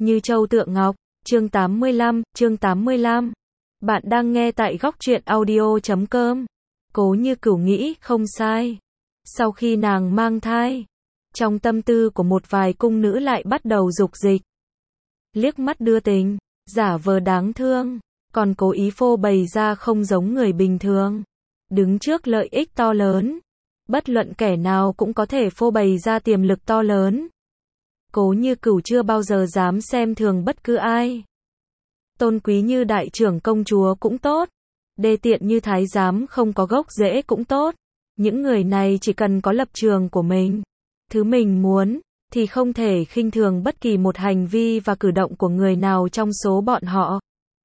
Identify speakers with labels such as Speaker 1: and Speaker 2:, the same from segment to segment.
Speaker 1: Như châu tượng ngọc, chương 85. Bạn đang nghe tại góc truyện audio.com. Cố Như Cửu nghĩ không sai. Sau khi nàng mang thai, trong tâm tư của một vài cung nữ lại bắt đầu dục dịch. Liếc mắt đưa tình, giả vờ đáng thương, còn cố ý phô bày ra không giống người bình thường. Đứng trước lợi ích to lớn, bất luận kẻ nào cũng có thể phô bày ra tiềm lực to lớn. Cố Như Cửu chưa bao giờ dám xem thường bất cứ ai. Tôn quý như đại trưởng công chúa cũng tốt, đê tiện như thái giám không có gốc rễ cũng tốt. Những người này chỉ cần có lập trường của mình, thứ mình muốn, thì không thể khinh thường bất kỳ một hành vi và cử động của người nào trong số bọn họ.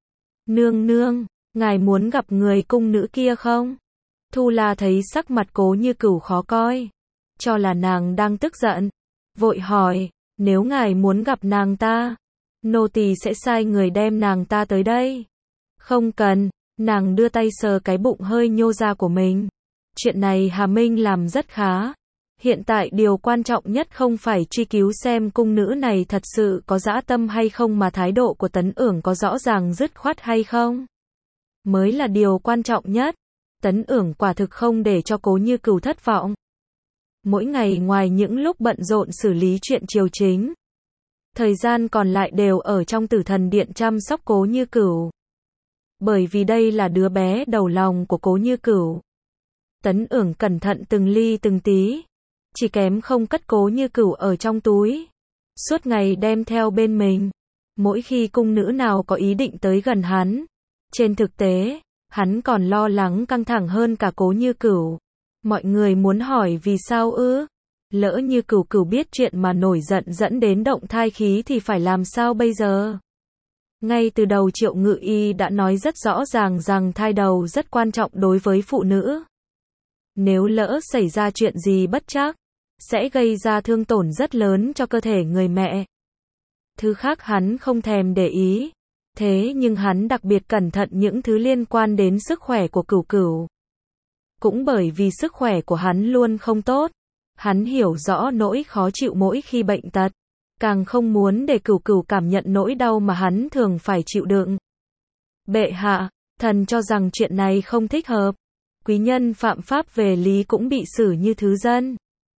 Speaker 1: Nương nương, ngài muốn gặp người cung nữ kia không? Thu La thấy sắc mặt Cố Như Cửu khó coi, cho là nàng đang tức giận, vội hỏi, nếu ngài muốn gặp nàng ta, nô tỳ sẽ sai người đem nàng ta tới đây. Không cần, nàng đưa tay sờ cái bụng hơi nhô ra của mình. Chuyện này Hà Minh làm rất khá. Hiện tại điều quan trọng nhất không phải truy cứu xem cung nữ này thật sự có dã tâm hay không mà thái độ của Tấn Ưởng có rõ ràng dứt khoát hay không. Mới là điều quan trọng nhất. Tấn Ưởng quả thực không để cho Cố Như Cửu thất vọng. Mỗi ngày ngoài những lúc bận rộn xử lý chuyện triều chính, thời gian còn lại đều ở trong Tử Thần Điện chăm sóc Cố Như Cửu. Bởi vì đây là đứa bé đầu lòng của Cố Như Cửu. Tấn Ưởng cẩn thận từng ly từng tí, chỉ kém không cất Cố Như Cửu ở trong túi, suốt ngày đem theo bên mình. Mỗi khi cung nữ nào có ý định tới gần hắn, trên thực tế, hắn còn lo lắng căng thẳng hơn cả Cố Như Cửu. Mọi người muốn hỏi vì sao ư? Lỡ như Cửu Cửu biết chuyện mà nổi giận dẫn đến động thai khí thì phải làm sao bây giờ? Ngay từ đầu Triệu Ngự Y đã nói rất rõ ràng rằng thai đầu rất quan trọng đối với phụ nữ. Nếu lỡ xảy ra chuyện gì bất trắc, sẽ gây ra thương tổn rất lớn cho cơ thể người mẹ. Thứ khác hắn không thèm để ý. Thế nhưng hắn đặc biệt cẩn thận những thứ liên quan đến sức khỏe của Cửu Cửu. Cũng bởi vì sức khỏe của hắn luôn không tốt, hắn hiểu rõ nỗi khó chịu mỗi khi bệnh tật, càng không muốn để Cửu Cửu cảm nhận nỗi đau mà hắn thường phải chịu đựng. Bệ hạ, thần cho rằng chuyện này không thích hợp. Quý nhân phạm pháp về lý cũng bị xử như thứ dân.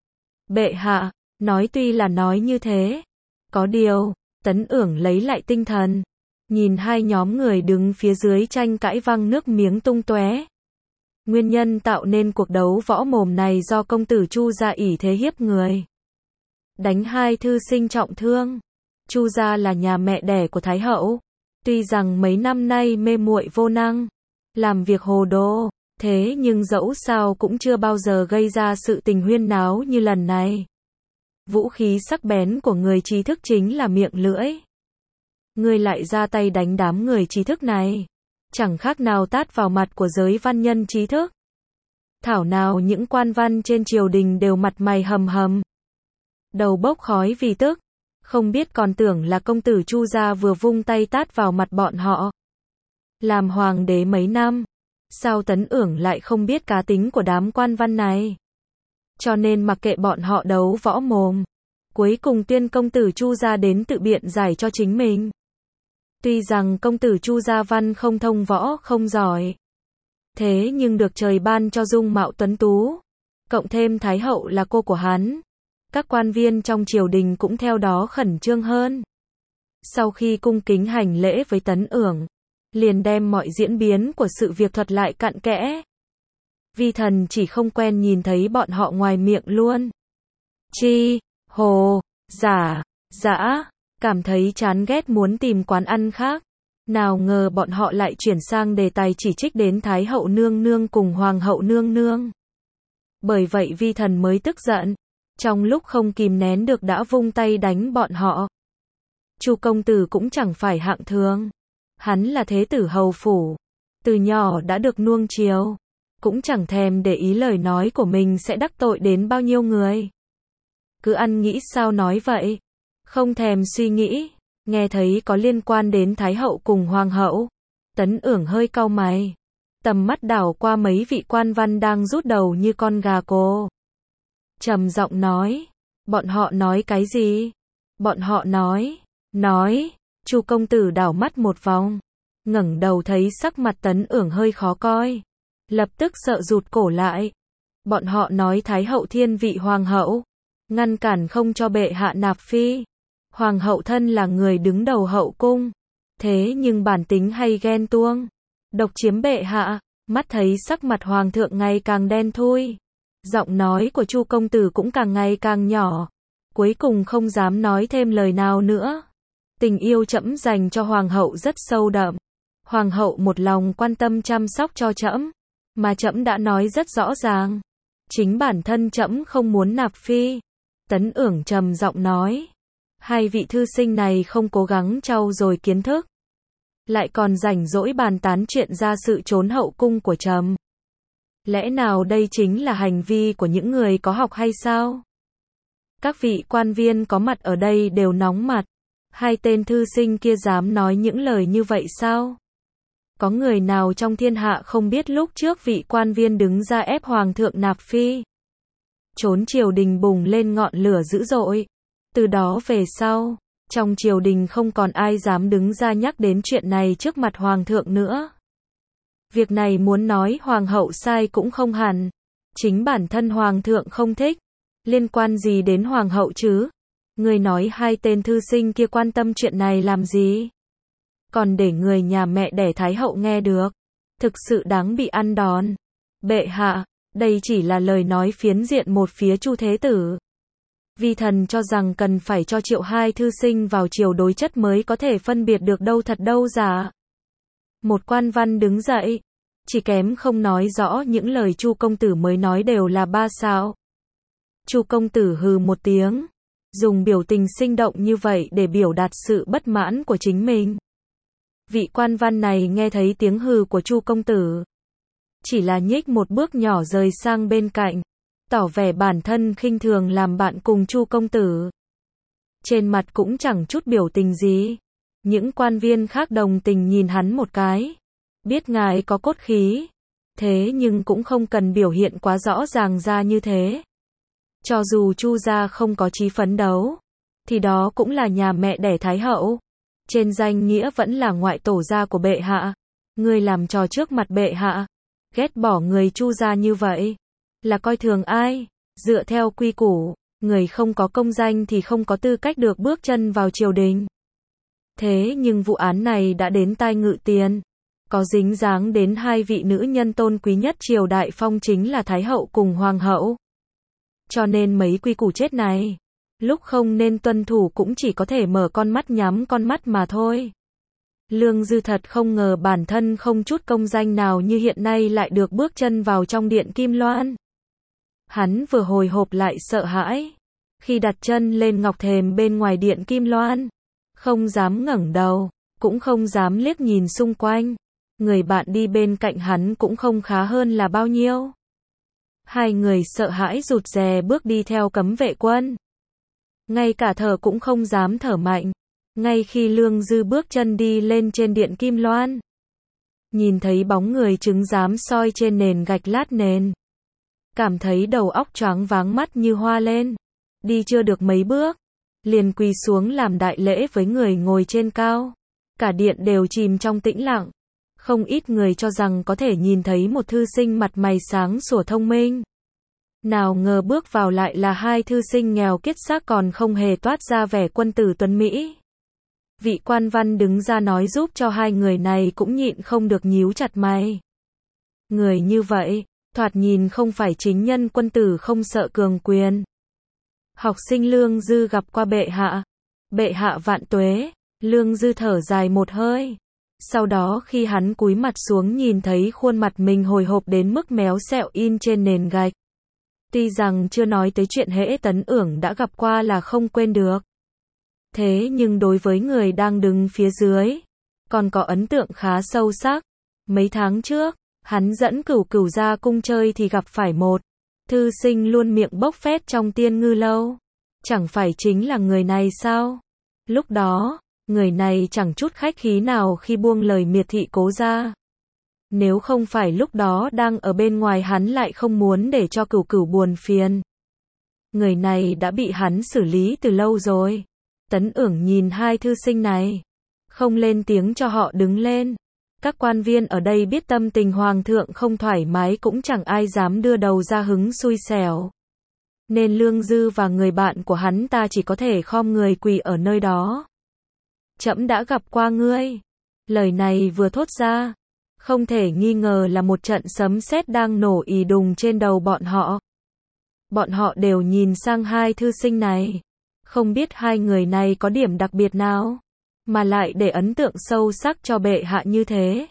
Speaker 1: Bệ hạ, nói tuy là nói như thế, có điều, Tấn Ưởng lấy lại tinh thần, nhìn hai nhóm người đứng phía dưới tranh cãi văng nước miếng tung tóe. Nguyên nhân tạo nên cuộc đấu võ mồm này do công tử Chu gia ỷ thế hiếp người, đánh hai thư sinh trọng thương. Chu gia là nhà mẹ đẻ của Thái hậu, tuy rằng mấy năm nay mê muội vô năng, làm việc hồ đồ, thế nhưng dẫu sao cũng chưa bao giờ gây ra sự tình huyên náo như lần này. Vũ khí sắc bén của người trí thức chính là miệng lưỡi. Ngươi lại ra tay đánh đám người trí thức này, chẳng khác nào tát vào mặt của giới văn nhân trí thức. Thảo nào những quan văn trên triều đình đều mặt mày hầm hầm, đầu bốc khói vì tức, không biết còn tưởng là công tử Chu gia vừa vung tay tát vào mặt bọn họ. Làm hoàng đế mấy năm, sao Tấn Ưởng lại không biết cá tính của đám quan văn này? Cho nên mặc kệ bọn họ đấu võ mồm, cuối cùng tuyên công tử Chu gia đến tự biện giải cho chính mình. Tuy rằng công tử Chu gia văn không thông võ không giỏi, thế nhưng được trời ban cho dung mạo tuấn tú, cộng thêm Thái hậu là cô của hắn, các quan viên trong triều đình cũng theo đó khẩn trương hơn. Sau khi cung kính hành lễ với Tấn Ưởng, liền đem mọi diễn biến của sự việc thuật lại cặn kẽ. Vi thần chỉ không quen nhìn thấy bọn họ ngoài miệng luôn. Chi, hồ, giả, dã, cảm thấy chán ghét muốn tìm quán ăn khác. Nào ngờ bọn họ lại chuyển sang đề tài chỉ trích đến Thái hậu nương nương cùng Hoàng hậu nương nương. Bởi vậy vi thần mới tức giận, trong lúc không kìm nén được đã vung tay đánh bọn họ. Chu công tử cũng chẳng phải hạng thường. Hắn là thế tử hầu phủ, từ nhỏ đã được nuông chiều, cũng chẳng thèm để ý lời nói của mình sẽ đắc tội đến bao nhiêu người. Cứ ăn nghĩ sao nói vậy, không thèm suy nghĩ. Nghe thấy có liên quan đến Thái hậu cùng Hoàng hậu, Tấn Ưởng hơi cau mày, tầm mắt đảo qua mấy vị quan văn đang rút đầu như con gà cô. Trầm giọng nói, bọn họ nói cái gì? Bọn họ nói, nói. Chu công tử đảo mắt một vòng, ngẩng đầu thấy sắc mặt Tấn Ưởng hơi khó coi, lập tức sợ rụt cổ lại. Bọn họ nói Thái hậu thiên vị hoàng hậu, ngăn cản không cho bệ hạ nạp phi. Hoàng hậu thân là người đứng đầu hậu cung, thế nhưng bản tính hay ghen tuông, độc chiếm bệ hạ. Mắt thấy sắc mặt hoàng thượng ngày càng đen thui, giọng nói của Chu công tử cũng càng ngày càng nhỏ, cuối cùng không dám nói thêm lời nào nữa. Tình yêu trẫm dành cho hoàng hậu rất sâu đậm, hoàng hậu một lòng quan tâm chăm sóc cho trẫm, mà trẫm đã nói rất rõ ràng, chính bản thân trẫm không muốn nạp phi. Tấn Ưởng trầm giọng nói, hai vị thư sinh này không cố gắng trau dồi kiến thức, lại còn rảnh rỗi bàn tán chuyện ra sự trốn hậu cung của trẫm. Lẽ nào đây chính là hành vi của những người có học hay sao? Các vị quan viên có mặt ở đây đều nóng mặt. Hai tên thư sinh kia dám nói những lời như vậy sao? Có người nào trong thiên hạ không biết lúc trước vị quan viên đứng ra ép hoàng thượng nạp phi? Trốn triều đình bùng lên ngọn lửa dữ dội. Từ đó về sau, trong triều đình không còn ai dám đứng ra nhắc đến chuyện này trước mặt hoàng thượng nữa. Việc này muốn nói hoàng hậu sai cũng không hẳn. Chính bản thân hoàng thượng không thích. Liên quan gì đến hoàng hậu chứ? Người nói hai tên thư sinh kia quan tâm chuyện này làm gì? Còn để người nhà mẹ đẻ Thái hậu nghe được. Thực sự đáng bị ăn đòn. Bệ hạ, đây chỉ là lời nói phiến diện một phía Chu Thế Tử. Vi thần cho rằng cần phải cho triệu hai thư sinh vào triều đối chất mới có thể phân biệt được đâu thật đâu giả. Một quan văn đứng dậy, chỉ kém không nói rõ những lời Chu công tử mới nói đều là ba sao. Chu công tử hừ một tiếng, dùng biểu tình sinh động như vậy để biểu đạt sự bất mãn của chính mình. Vị quan văn này nghe thấy tiếng hừ của Chu công tử, chỉ là nhích một bước nhỏ rời sang bên cạnh, tỏ vẻ bản thân khinh thường làm bạn cùng Chu công tử. Trên mặt cũng chẳng chút biểu tình gì. Những quan viên khác đồng tình nhìn hắn một cái, biết ngài có cốt khí, thế nhưng cũng không cần biểu hiện quá rõ ràng ra như thế. Cho dù Chu gia không có chí phấn đấu, thì đó cũng là nhà mẹ đẻ Thái hậu. Trên danh nghĩa vẫn là ngoại tổ gia của bệ hạ. Ngươi làm trò trước mặt bệ hạ, ghét bỏ người Chu gia như vậy, là coi thường ai? Dựa theo quy củ, người không có công danh thì không có tư cách được bước chân vào triều đình. Thế nhưng vụ án này đã đến tai Ngự Tiền, có dính dáng đến hai vị nữ nhân tôn quý nhất triều đại Phong chính là Thái hậu cùng Hoàng hậu. Cho nên mấy quy củ chết này, lúc không nên tuân thủ cũng chỉ có thể mở con mắt nhắm con mắt mà thôi. Lương Dư thật không ngờ bản thân không chút công danh nào như hiện nay lại được bước chân vào trong điện Kim Loan. Hắn vừa hồi hộp lại sợ hãi, khi đặt chân lên ngọc thềm bên ngoài điện Kim Loan, không dám ngẩng đầu, cũng không dám liếc nhìn xung quanh. Người bạn đi bên cạnh hắn cũng không khá hơn là bao nhiêu. Hai người sợ hãi rụt rè bước đi theo cấm vệ quân. Ngay cả thở cũng không dám thở mạnh. Ngay khi Lương Dư bước chân đi lên trên điện Kim Loan, nhìn thấy bóng người trứng giám soi trên nền gạch lát nền, cảm thấy đầu óc choáng váng mắt như hoa lên. Đi chưa được mấy bước, liền quỳ xuống làm đại lễ với người ngồi trên cao. Cả điện đều chìm trong tĩnh lặng. Không ít người cho rằng có thể nhìn thấy một thư sinh mặt mày sáng sủa thông minh. Nào ngờ bước vào lại là hai thư sinh nghèo kiết xác còn không hề toát ra vẻ quân tử tuấn Mỹ. Vị quan văn đứng ra nói giúp cho hai người này cũng nhịn không được nhíu chặt mày. Người như vậy, thoạt nhìn không phải chính nhân quân tử không sợ cường quyền. Học sinh Lương Dư gặp qua bệ hạ. Bệ hạ vạn tuế. Lương Dư thở dài một hơi. Sau đó khi hắn cúi mặt xuống nhìn thấy khuôn mặt mình hồi hộp đến mức méo xẹo in trên nền gạch. Tuy rằng chưa nói tới chuyện hễ Tấn Ưởng đã gặp qua là không quên được. Thế nhưng đối với người đang đứng phía dưới, còn có ấn tượng khá sâu sắc. Mấy tháng trước, hắn dẫn Cửu Cửu ra cung chơi thì gặp phải một thư sinh luôn miệng bốc phét trong Tiên Ngư lâu. Chẳng phải chính là người này sao? Lúc đó, người này chẳng chút khách khí nào khi buông lời miệt thị Cố gia. Nếu không phải lúc đó đang ở bên ngoài hắn lại không muốn để cho Cửu Cửu buồn phiền. Người này đã bị hắn xử lý từ lâu rồi. Tấn Ưởng nhìn hai thư sinh này, không lên tiếng cho họ đứng lên. Các quan viên ở đây biết tâm tình hoàng thượng không thoải mái cũng chẳng ai dám đưa đầu ra hứng xui xẻo. Nên Lương Dư và người bạn của hắn ta chỉ có thể khom người quỳ ở nơi đó. Trẫm đã gặp qua ngươi. Lời này vừa thốt ra, không thể nghi ngờ là một trận sấm sét đang nổ ì đùng trên đầu bọn họ. Bọn họ đều nhìn sang hai thư sinh này. Không biết hai người này có điểm đặc biệt nào, mà lại để ấn tượng sâu sắc cho bệ hạ như thế.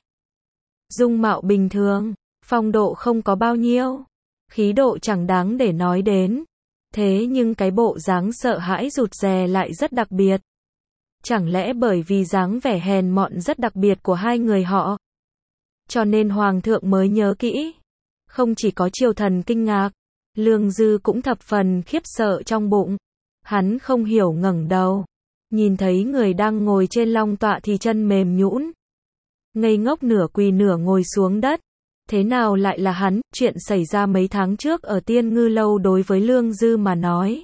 Speaker 1: Dung mạo bình thường, phong độ không có bao nhiêu, khí độ chẳng đáng để nói đến. Thế nhưng cái bộ dáng sợ hãi rụt rè lại rất đặc biệt. Chẳng lẽ bởi vì dáng vẻ hèn mọn rất đặc biệt của hai người họ, cho nên hoàng thượng mới nhớ kỹ. Không chỉ có triều thần kinh ngạc, Lương Dư cũng thập phần khiếp sợ trong bụng. Hắn không hiểu ngẩng đầu, nhìn thấy người đang ngồi trên long tọa thì chân mềm nhũn, ngây ngốc nửa quỳ nửa ngồi xuống đất. Thế nào lại là hắn? Chuyện xảy ra mấy tháng trước ở Tiên Ngư Lâu đối với Lương Dư mà nói,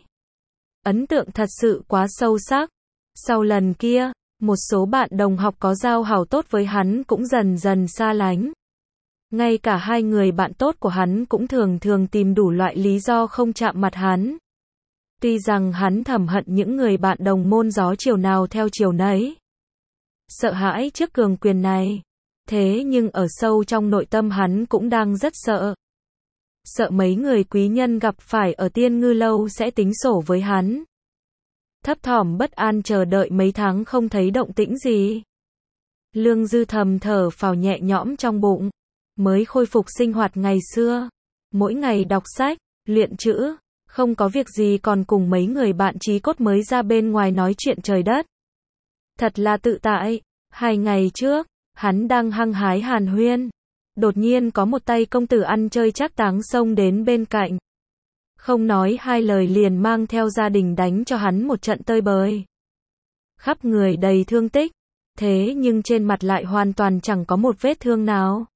Speaker 1: ấn tượng thật sự quá sâu sắc. Sau lần kia, một số bạn đồng học có giao hảo tốt với hắn cũng dần dần xa lánh. Ngay cả hai người bạn tốt của hắn cũng thường thường tìm đủ loại lý do không chạm mặt hắn. Tuy rằng hắn thầm hận những người bạn đồng môn gió chiều nào theo chiều nấy, sợ hãi trước cường quyền này. Thế nhưng ở sâu trong nội tâm hắn cũng đang rất sợ. Sợ mấy người quý nhân gặp phải ở Tiên Ngư Lâu sẽ tính sổ với hắn. Thấp thỏm bất an chờ đợi mấy tháng không thấy động tĩnh gì. Lương Dư thầm thở phào nhẹ nhõm trong bụng. Mới khôi phục sinh hoạt ngày xưa. Mỗi ngày đọc sách, luyện chữ, không có việc gì còn cùng mấy người bạn chí cốt mới ra bên ngoài nói chuyện trời đất. Thật là tự tại. 2 ngày trước, hắn đang hăng hái hàn huyên. Đột nhiên có một tay công tử ăn chơi trác táng xông đến bên cạnh. Không nói hai lời liền mang theo gia đình đánh cho hắn một trận tơi bời. Khắp người đầy thương tích. Thế nhưng trên mặt lại hoàn toàn chẳng có một vết thương nào.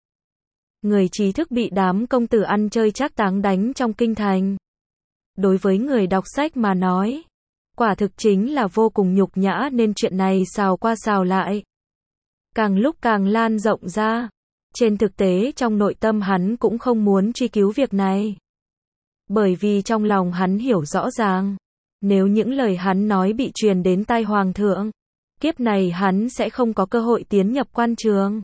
Speaker 1: Người trí thức bị đám công tử ăn chơi trác táng đánh trong kinh thành. Đối với người đọc sách mà nói, quả thực chính là vô cùng nhục nhã nên chuyện này xào qua xào lại. Càng lúc càng lan rộng ra. Trên thực tế trong nội tâm hắn cũng không muốn truy cứu việc này. Bởi vì trong lòng hắn hiểu rõ ràng, nếu những lời hắn nói bị truyền đến tai hoàng thượng, kiếp này hắn sẽ không có cơ hội tiến nhập quan trường.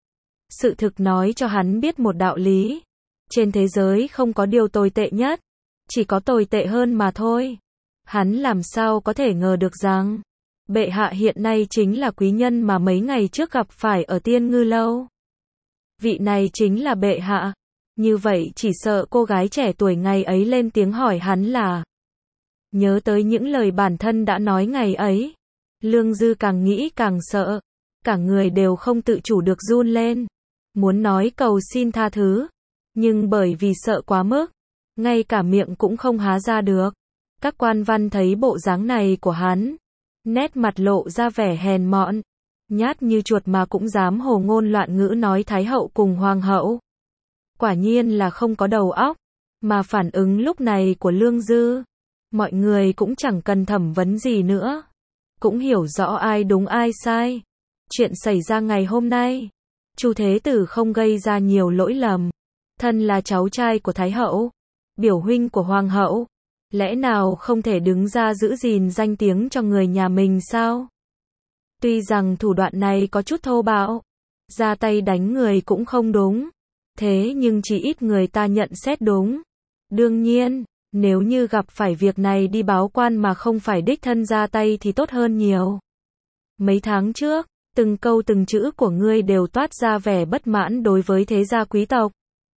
Speaker 1: Sự thực nói cho hắn biết một đạo lý. Trên thế giới không có điều tồi tệ nhất, chỉ có tồi tệ hơn mà thôi. Hắn làm sao có thể ngờ được rằng bệ hạ hiện nay chính là quý nhân mà mấy ngày trước gặp phải ở Tiên Ngư Lâu. Vị này chính là bệ hạ. Như vậy chỉ sợ cô gái trẻ tuổi ngày ấy lên tiếng hỏi hắn là. Nhớ tới những lời bản thân đã nói ngày ấy, Lương Dư càng nghĩ càng sợ. Cả người đều không tự chủ được run lên. Muốn nói cầu xin tha thứ, nhưng bởi vì sợ quá mức, ngay cả miệng cũng không há ra được. Các quan văn thấy bộ dáng này của hắn, nét mặt lộ ra vẻ hèn mọn, nhát như chuột mà cũng dám hồ ngôn loạn ngữ nói Thái hậu cùng Hoàng hậu. Quả nhiên là không có đầu óc. Mà phản ứng lúc này của Lương Dư, mọi người cũng chẳng cần thẩm vấn gì nữa. Cũng hiểu rõ ai đúng ai sai. Chuyện xảy ra ngày hôm nay, Chu Thế Tử không gây ra nhiều lỗi lầm. Thân là cháu trai của Thái hậu, biểu huynh của Hoàng hậu, lẽ nào không thể đứng ra giữ gìn danh tiếng cho người nhà mình sao? Tuy rằng thủ đoạn này có chút thô bạo, ra tay đánh người cũng không đúng. Thế nhưng chỉ ít người ta nhận xét đúng. Đương nhiên, nếu như gặp phải việc này đi báo quan mà không phải đích thân ra tay thì tốt hơn nhiều. Mấy tháng trước, từng câu từng chữ của ngươi đều toát ra vẻ bất mãn đối với thế gia quý tộc.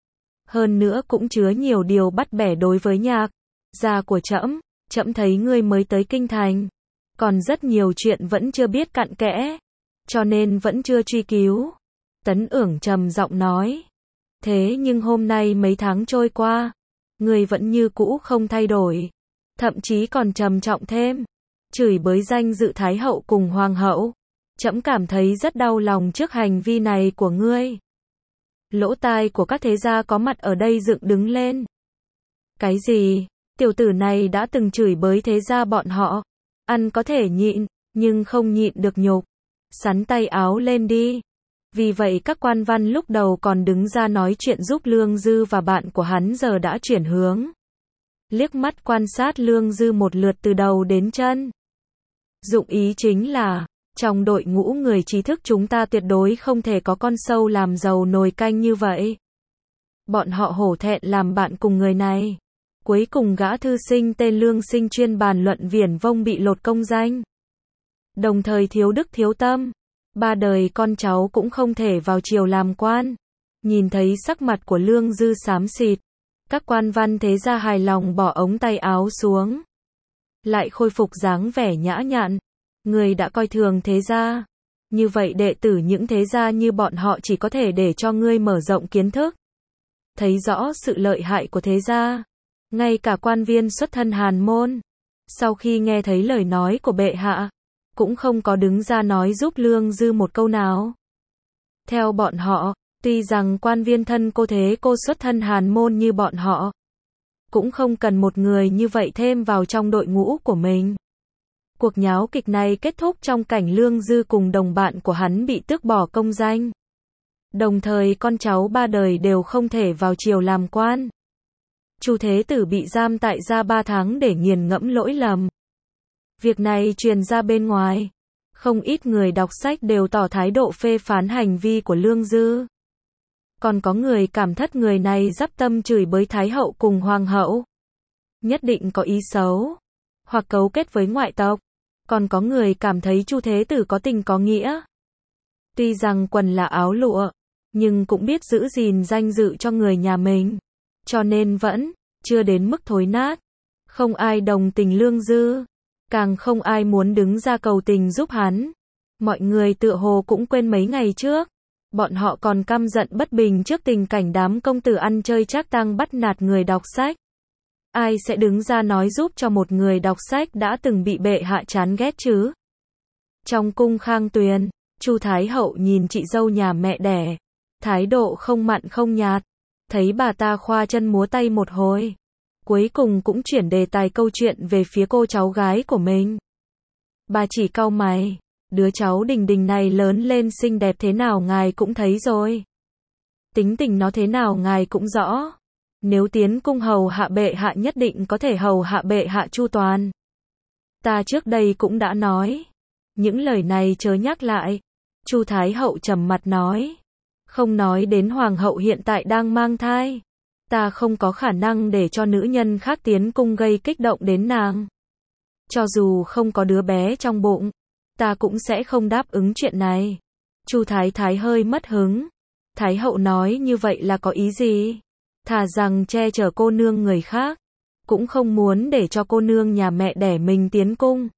Speaker 1: Hơn nữa cũng chứa nhiều điều bắt bẻ đối với Nhạc gia của trẫm. Trẫm thấy ngươi mới tới kinh thành, còn rất nhiều chuyện vẫn chưa biết cặn kẽ, cho nên vẫn chưa truy cứu. Tấn Ưởng trầm giọng nói. Thế nhưng hôm nay mấy tháng trôi qua, ngươi vẫn như cũ không thay đổi, thậm chí còn trầm trọng thêm, chửi bới danh dự Thái hậu cùng Hoàng hậu. Trẫm cảm thấy rất đau lòng trước hành vi này của ngươi. Lỗ tai của các thế gia có mặt ở đây dựng đứng lên. Cái gì? Tiểu tử này đã từng chửi bới thế gia bọn họ. Ăn có thể nhịn, nhưng không nhịn được nhục. Xắn tay áo lên đi. Vì vậy các quan văn lúc đầu còn đứng ra nói chuyện giúp Lương Dư và bạn của hắn giờ đã chuyển hướng. Liếc mắt quan sát Lương Dư một lượt từ đầu đến chân. Dụng ý chính là, trong đội ngũ người trí thức chúng ta tuyệt đối không thể có con sâu làm giàu nồi canh như vậy. Bọn họ hổ thẹn làm bạn cùng người này. Cuối cùng gã thư sinh tên Lương Sinh chuyên bàn luận viển vông bị lột công danh. Đồng thời thiếu đức thiếu tâm. 3 đời con cháu cũng không thể vào triều làm quan. Nhìn thấy sắc mặt của Lương Dư xám xịt. Các quan văn thế gia hài lòng bỏ ống tay áo xuống. Lại khôi phục dáng vẻ nhã nhặn. Người đã coi thường thế gia. Như vậy đệ tử những thế gia như bọn họ chỉ có thể để cho ngươi mở rộng kiến thức. Thấy rõ sự lợi hại của thế gia. Ngay cả quan viên xuất thân hàn môn. Sau khi nghe thấy lời nói của bệ hạ. Cũng không có đứng ra nói giúp Lương Dư một câu nào. Theo bọn họ, tuy rằng quan viên thân cô thế cô xuất thân hàn môn như bọn họ. Cũng không cần một người như vậy thêm vào trong đội ngũ của mình. Cuộc nháo kịch này kết thúc trong cảnh Lương Dư cùng đồng bạn của hắn bị tước bỏ công danh. Đồng thời con cháu 3 đời đều không thể vào triều làm quan. Chu Thế Tử bị giam tại gia 3 tháng để nghiền ngẫm lỗi lầm. Việc này truyền ra bên ngoài. Không ít người đọc sách đều tỏ thái độ phê phán hành vi của Lương Dư. Còn có người cảm thất người này dắp tâm chửi bới Thái hậu cùng Hoàng hậu. Nhất định có ý xấu. Hoặc cấu kết với ngoại tộc. Còn có người cảm thấy Chu Thế Tử có tình có nghĩa. Tuy rằng quần là áo lụa, nhưng cũng biết giữ gìn danh dự cho người nhà mình. Cho nên vẫn chưa đến mức thối nát. Không ai đồng tình Lương Dư. Càng không ai muốn đứng ra cầu tình giúp hắn. Mọi người tựa hồ cũng quên mấy ngày trước. Bọn họ còn căm giận bất bình trước tình cảnh đám công tử ăn chơi trác tang bắt nạt người đọc sách. Ai sẽ đứng ra nói giúp cho một người đọc sách đã từng bị bệ hạ chán ghét chứ? Trong cung Khang Tuyền, Chu Thái hậu nhìn chị dâu nhà mẹ đẻ. Thái độ không mặn không nhạt. Thấy bà ta khoa chân múa tay một hồi. Cuối cùng cũng chuyển đề tài câu chuyện về phía cô cháu gái của mình. Bà chỉ cau mày. Đứa cháu Đình Đình này lớn lên xinh đẹp thế nào ngài cũng thấy rồi. Tính tình nó thế nào ngài cũng rõ. Nếu tiến cung hầu hạ bệ hạ nhất định có thể hầu hạ bệ hạ chu toàn. Ta trước đây cũng đã nói. Những lời này chớ nhắc lại. Chu Thái hậu trầm mặt nói. Không nói đến hoàng hậu hiện tại đang mang thai. Ta không có khả năng để cho nữ nhân khác tiến cung gây kích động đến nàng. Cho dù không có đứa bé trong bụng, ta cũng sẽ không đáp ứng chuyện này. Chu Thái Thái hơi mất hứng. Thái hậu nói như vậy là có ý gì? Thà rằng che chở cô nương người khác, cũng không muốn để cho cô nương nhà mẹ đẻ mình tiến cung.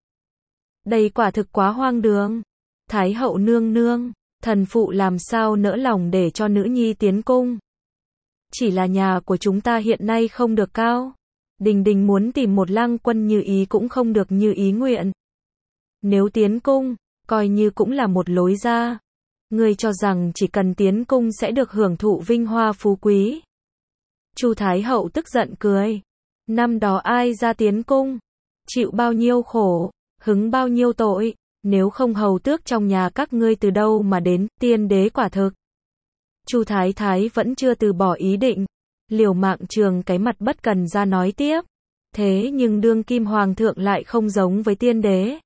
Speaker 1: Đây quả thực quá hoang đường. Thái hậu nương nương, thần phụ làm sao nỡ lòng để cho nữ nhi tiến cung. Chỉ là nhà của chúng ta hiện nay không được cao. Đình Đình muốn tìm một lang quân như ý cũng không được như ý nguyện. Nếu tiến cung, coi như cũng là một lối ra. Ngươi cho rằng chỉ cần tiến cung sẽ được hưởng thụ vinh hoa phú quý. Chu Thái hậu tức giận cười. Năm đó ai ra tiến cung, chịu bao nhiêu khổ, hứng bao nhiêu tội, nếu không hầu tước trong nhà các ngươi từ đâu mà đến, tiên đế quả thực. Chu Thái Thái vẫn chưa từ bỏ ý định, liều mạng trường cái mặt bất cần ra nói tiếp. Thế nhưng đương kim hoàng thượng lại không giống với tiên đế.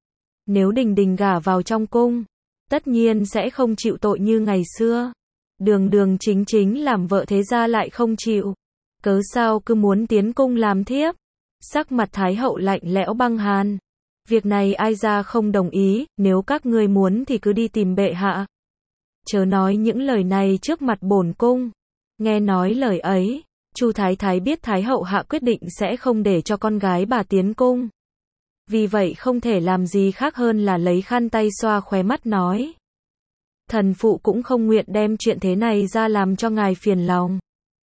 Speaker 1: Nếu Đình Đình gả vào trong cung, tất nhiên sẽ không chịu tội như ngày xưa. Đường đường chính chính làm vợ thế gia lại không chịu. Cớ sao cứ muốn tiến cung làm thiếp? Sắc mặt Thái hậu lạnh lẽo băng hàn. Việc này ai ra không đồng ý, nếu các ngươi muốn thì cứ đi tìm bệ hạ. Chớ nói những lời này trước mặt bổn cung. Nghe nói lời ấy, Chu Thái Thái biết Thái hậu hạ quyết định sẽ không để cho con gái bà tiến cung. Vì vậy không thể làm gì khác hơn là lấy khăn tay xoa khóe mắt nói. Thần phụ cũng không nguyện đem chuyện thế này ra làm cho ngài phiền lòng.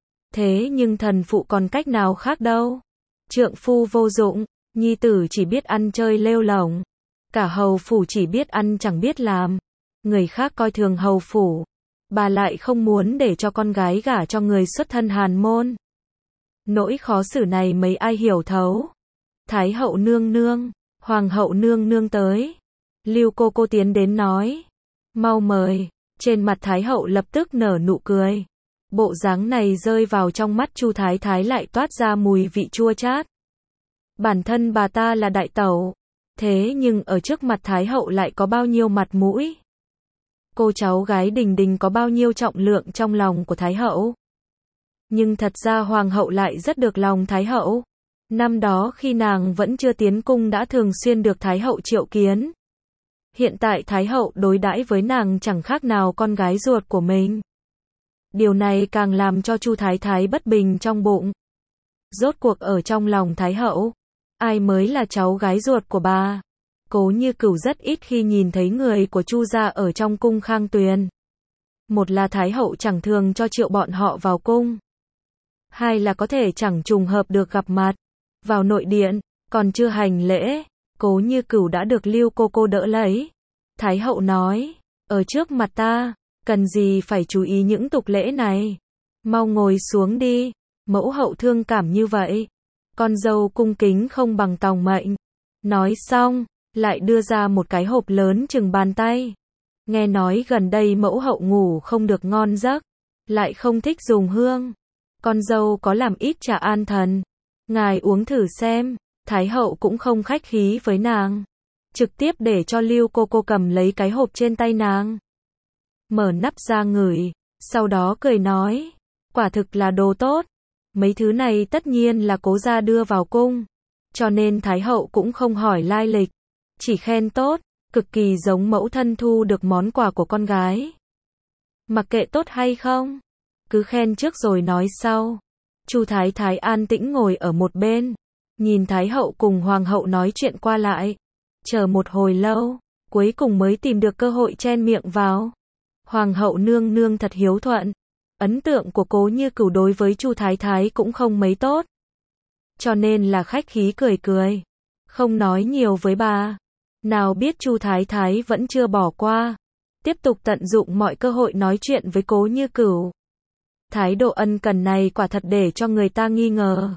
Speaker 1: Thế nhưng thần phụ còn cách nào khác đâu. Trượng phu vô dụng, nhi tử chỉ biết ăn chơi lêu lổng. Cả hầu phủ chỉ biết ăn chẳng biết làm. Người khác coi thường hầu phủ. Bà lại không muốn để cho con gái gả cho người xuất thân hàn môn. Nỗi khó xử này mấy ai hiểu thấu. Thái hậu nương nương, Hoàng hậu nương nương tới. Lưu cô tiến đến nói. Mau mời. Trên mặt Thái hậu lập tức nở nụ cười. Bộ dáng này rơi vào trong mắt Chu Thái Thái lại toát ra mùi vị chua chát. Bản thân bà ta là đại tẩu. Thế nhưng ở trước mặt Thái hậu lại có bao nhiêu mặt mũi. Cô cháu gái Đình Đình có bao nhiêu trọng lượng trong lòng của Thái hậu. Nhưng thật ra Hoàng hậu lại rất được lòng Thái hậu. Năm đó khi nàng vẫn chưa tiến cung đã thường xuyên được Thái hậu triệu kiến. Hiện tại Thái hậu đối đãi với nàng chẳng khác nào con gái ruột của mình. Điều này càng làm cho Chu Thái Thái bất bình trong bụng. Rốt cuộc ở trong lòng Thái hậu, ai mới là cháu gái ruột của bà? Cố Như Cửu rất ít khi nhìn thấy người của Chu gia ở trong cung Khang Tuyền. Một là Thái hậu chẳng thường cho triệu bọn họ vào cung. Hai là có thể chẳng trùng hợp được gặp mặt. Vào nội điện, còn chưa hành lễ, Cố Như Cửu đã được Lưu cô đỡ lấy. Thái hậu nói, ở trước mặt ta, cần gì phải chú ý những tục lễ này. Mau ngồi xuống đi, mẫu hậu thương cảm như vậy. Con dâu cung kính không bằng tòng mệnh. Nói xong, lại đưa ra một cái hộp lớn chừng bàn tay. Nghe nói gần đây mẫu hậu ngủ không được ngon giấc, lại không thích dùng hương. Con dâu có làm ít trà an thần. Ngài uống thử xem. Thái hậu cũng không khách khí với nàng. Trực tiếp để cho Lưu cô cầm lấy cái hộp trên tay nàng. Mở nắp ra ngửi, sau đó cười nói. Quả thực là đồ tốt. Mấy thứ này tất nhiên là Cố gia đưa vào cung. Cho nên Thái hậu cũng không hỏi lai lịch. Chỉ khen tốt, cực kỳ giống mẫu thân thu được món quà của con gái. Mặc kệ tốt hay không, cứ khen trước rồi nói sau. Chu Thái Thái an tĩnh ngồi ở một bên, nhìn Thái hậu cùng Hoàng hậu nói chuyện qua lại. Chờ một hồi lâu, cuối cùng mới tìm được cơ hội chen miệng vào. Hoàng hậu nương nương thật hiếu thuận. Ấn tượng của Cố Như Cửu đối với Chu Thái Thái cũng không mấy tốt. Cho nên là khách khí cười cười. Không nói nhiều với bà. Nào biết Chu Thái Thái vẫn chưa bỏ qua. Tiếp tục tận dụng mọi cơ hội nói chuyện với Cố Như Cửu. Thái độ ân cần này quả thật để cho người ta nghi ngờ.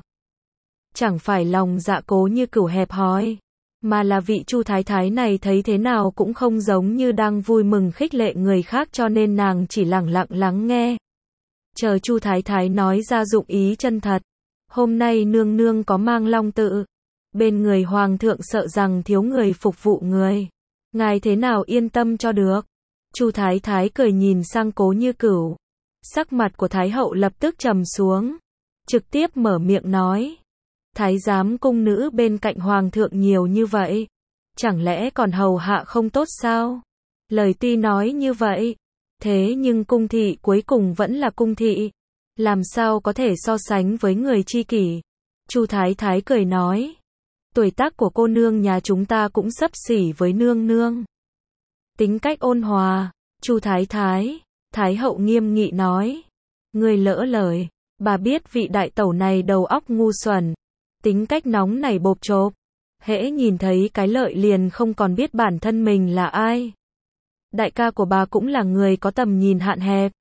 Speaker 1: Chẳng phải lòng dạ Cố Như Cửu hẹp hòi, mà là vị Chu Thái Thái này thấy thế nào cũng không giống như đang vui mừng khích lệ người khác, cho nên nàng chỉ lẳng lặng lắng nghe. Chờ Chu Thái Thái nói ra dụng ý chân thật. Hôm nay nương nương có mang long tự. Bên người hoàng thượng sợ rằng thiếu người phục vụ người. Ngài thế nào yên tâm cho được. Chu Thái Thái cười nhìn sang Cố Như Cửu. Sắc mặt của Thái hậu lập tức trầm xuống. Trực tiếp mở miệng nói. Thái giám cung nữ bên cạnh hoàng thượng nhiều như vậy. Chẳng lẽ còn hầu hạ không tốt sao? Lời tuy nói như vậy. Thế nhưng cung thị cuối cùng vẫn là cung thị. Làm sao có thể so sánh với người tri kỷ? Chu Thái Thái cười nói. Tuổi tác của cô nương nhà chúng ta cũng xấp xỉ với nương nương. Tính cách ôn hòa. Chu Thái Thái. Thái hậu nghiêm nghị nói. Người lỡ lời. Bà biết vị đại tẩu này đầu óc ngu xuẩn. Tính cách nóng nảy bộp chộp. Hễ nhìn thấy cái lợi liền không còn biết bản thân mình là ai. Đại ca của bà cũng là người có tầm nhìn hạn hẹp.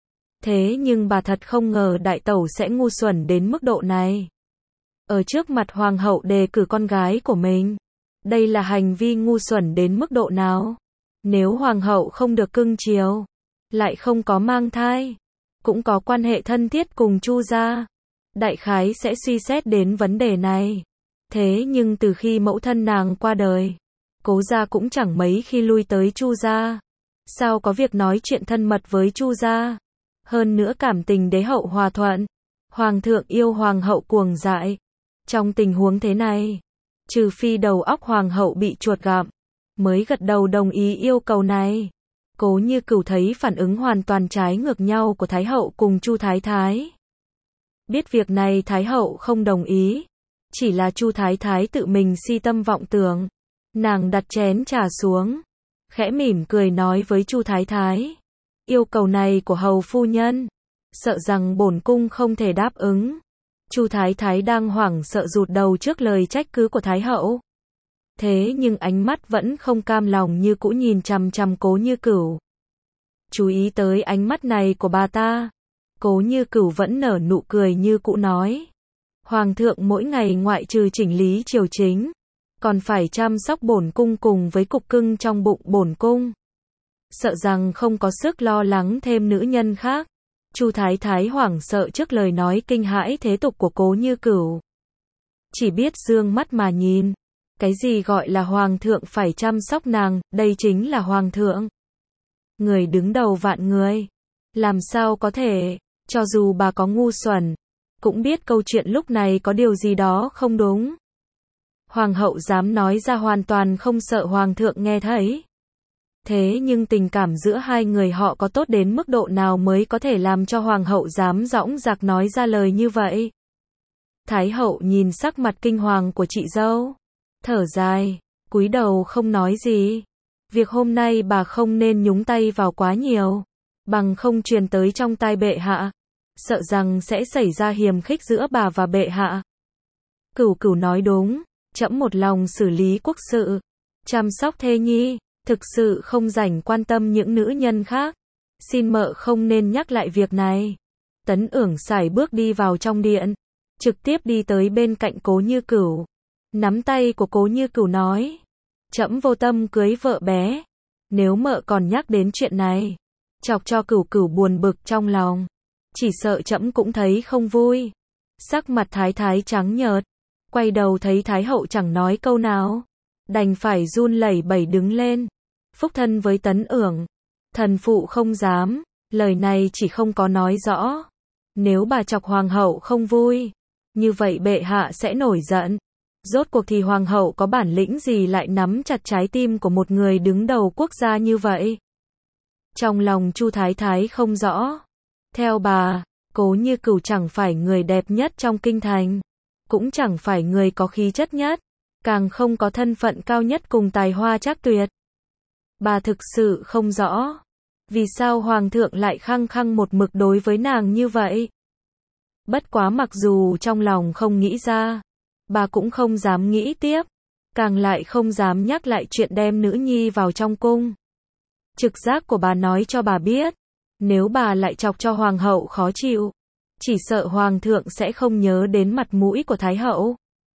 Speaker 1: Thế nhưng bà thật không ngờ đại tẩu sẽ ngu xuẩn đến mức độ này. Ở trước mặt hoàng hậu đề cử con gái của mình. Đây là hành vi ngu xuẩn đến mức độ nào? Nếu hoàng hậu không được cưng chiều, lại không có mang thai, cũng có quan hệ thân thiết cùng Chu gia, đại khái sẽ suy xét đến vấn đề này. Thế nhưng từ khi mẫu thân nàng qua đời, Cố gia cũng chẳng mấy khi lui tới Chu gia. Sao có việc nói chuyện thân mật với Chu gia? Hơn nữa cảm tình đế hậu hòa thuận, hoàng thượng yêu hoàng hậu cuồng dại. Trong tình huống thế này, trừ phi đầu óc hoàng hậu bị chuột gặm, mới gật đầu đồng ý yêu cầu này. Cố Như Cửu thấy phản ứng hoàn toàn trái ngược nhau của Thái hậu cùng Chu Thái Thái. Biết việc này Thái hậu không đồng ý, chỉ là Chu Thái Thái tự mình si tâm vọng tưởng. Nàng đặt chén trà xuống, khẽ mỉm cười nói với Chu Thái Thái. Yêu cầu này của hầu phu nhân, sợ rằng bổn cung không thể đáp ứng. Chu Thái Thái đang hoảng sợ rụt đầu trước lời trách cứ của Thái hậu. Thế nhưng ánh mắt vẫn không cam lòng như cũ nhìn chằm chằm Cố Như Cửu. Chú ý tới ánh mắt này của bà ta, Cố Như Cửu vẫn nở nụ cười như cũ nói. Hoàng thượng mỗi ngày ngoại trừ chỉnh lý triều chính, còn phải chăm sóc bổn cung cùng với cục cưng trong bụng bổn cung. Sợ rằng không có sức lo lắng thêm nữ nhân khác. Chu Thái Thái hoảng sợ trước lời nói kinh hãi thế tục của Cố Như Cửu. Chỉ biết dương mắt mà nhìn. Cái gì gọi là hoàng thượng phải chăm sóc nàng, đây chính là hoàng thượng. Người đứng đầu vạn người. Làm sao có thể, cho dù bà có ngu xuẩn, cũng biết câu chuyện lúc này có điều gì đó không đúng. Hoàng hậu dám nói ra hoàn toàn không sợ hoàng thượng nghe thấy. Thế nhưng tình cảm giữa hai người họ có tốt đến mức độ nào mới có thể làm cho hoàng hậu dám dõng dạc nói ra lời như vậy. Thái hậu nhìn sắc mặt kinh hoàng của chị dâu, thở dài, cúi đầu không nói gì. Việc hôm nay bà không nên nhúng tay vào quá nhiều, bằng không truyền tới trong tai bệ hạ, sợ rằng sẽ xảy ra hiềm khích giữa bà và bệ hạ. Cửu Cửu nói đúng, trẫm một lòng xử lý quốc sự, chăm sóc thê nhi, thực sự không rảnh quan tâm những nữ nhân khác. Xin mợ không nên nhắc lại việc này. Tấn Ưởng sải bước đi vào trong điện, trực tiếp đi tới bên cạnh Cố Như Cửu, nắm tay của Cố Như Cửu nói: trẫm vô tâm cưới vợ bé, nếu mợ còn nhắc đến chuyện này, chọc cho Cửu Cửu buồn bực trong lòng, chỉ sợ trẫm cũng thấy không vui. Sắc mặt Thái Thái trắng nhợt, quay đầu thấy Thái hậu chẳng nói câu nào, đành phải run lẩy bẩy đứng lên, phúc thân với Tấn Ưởng: thần phụ không dám, lời này chỉ không có nói rõ. Nếu bà chọc hoàng hậu không vui, như vậy bệ hạ sẽ nổi giận. Rốt cuộc thì hoàng hậu có bản lĩnh gì lại nắm chặt trái tim của một người đứng đầu quốc gia như vậy? Trong lòng Chu Thái Thái không rõ. Theo bà, Cố Như Cửu chẳng phải người đẹp nhất trong kinh thành, cũng chẳng phải người có khí chất nhất, càng không có thân phận cao nhất cùng tài hoa trác tuyệt. Bà thực sự không rõ, vì sao hoàng thượng lại khăng khăng một mực đối với nàng như vậy. Bất quá mặc dù trong lòng không nghĩ ra, bà cũng không dám nghĩ tiếp, càng lại không dám nhắc lại chuyện đem nữ nhi vào trong cung. Trực giác của bà nói cho bà biết, nếu bà lại chọc cho hoàng hậu khó chịu, chỉ sợ hoàng thượng sẽ không nhớ đến mặt mũi của thái hậu,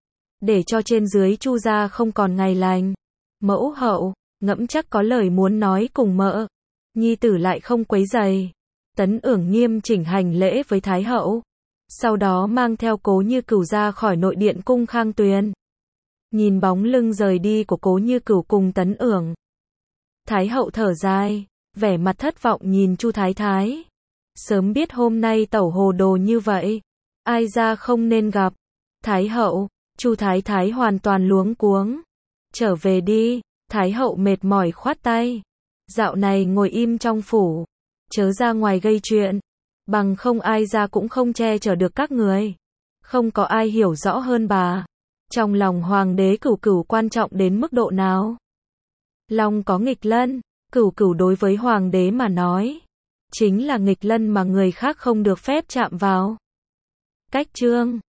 Speaker 1: để cho trên dưới Chu gia không còn ngày lành. Mẫu hậu, ngẫm chắc có lời muốn nói cùng mợ, nhi tử lại không quấy rầy. Tấn Ưởng nghiêm chỉnh hành lễ với thái hậu, sau đó mang theo Cố Như Cửu ra khỏi nội điện cung Khang Tuyền. Nhìn bóng lưng rời đi của Cố Như Cửu cùng Tấn Ưởng, thái hậu thở dài, vẻ mặt thất vọng nhìn Chu Thái Thái. Sớm biết hôm nay tẩu hồ đồ như vậy, ai ra không nên gặp. Thái hậu, Chu Thái Thái hoàn toàn luống cuống. Trở về đi. Thái hậu mệt mỏi khoát tay. Dạo này ngồi im trong phủ, chớ ra ngoài gây chuyện, bằng không ai ra cũng không che chở được các người. Không có ai hiểu rõ hơn bà, trong lòng hoàng đế Cửu Cửu quan trọng đến mức độ nào. Lòng có nghịch lân, Cửu Cửu đối với hoàng đế mà nói, chính là nghịch lân mà người khác không được phép chạm vào. Cách chương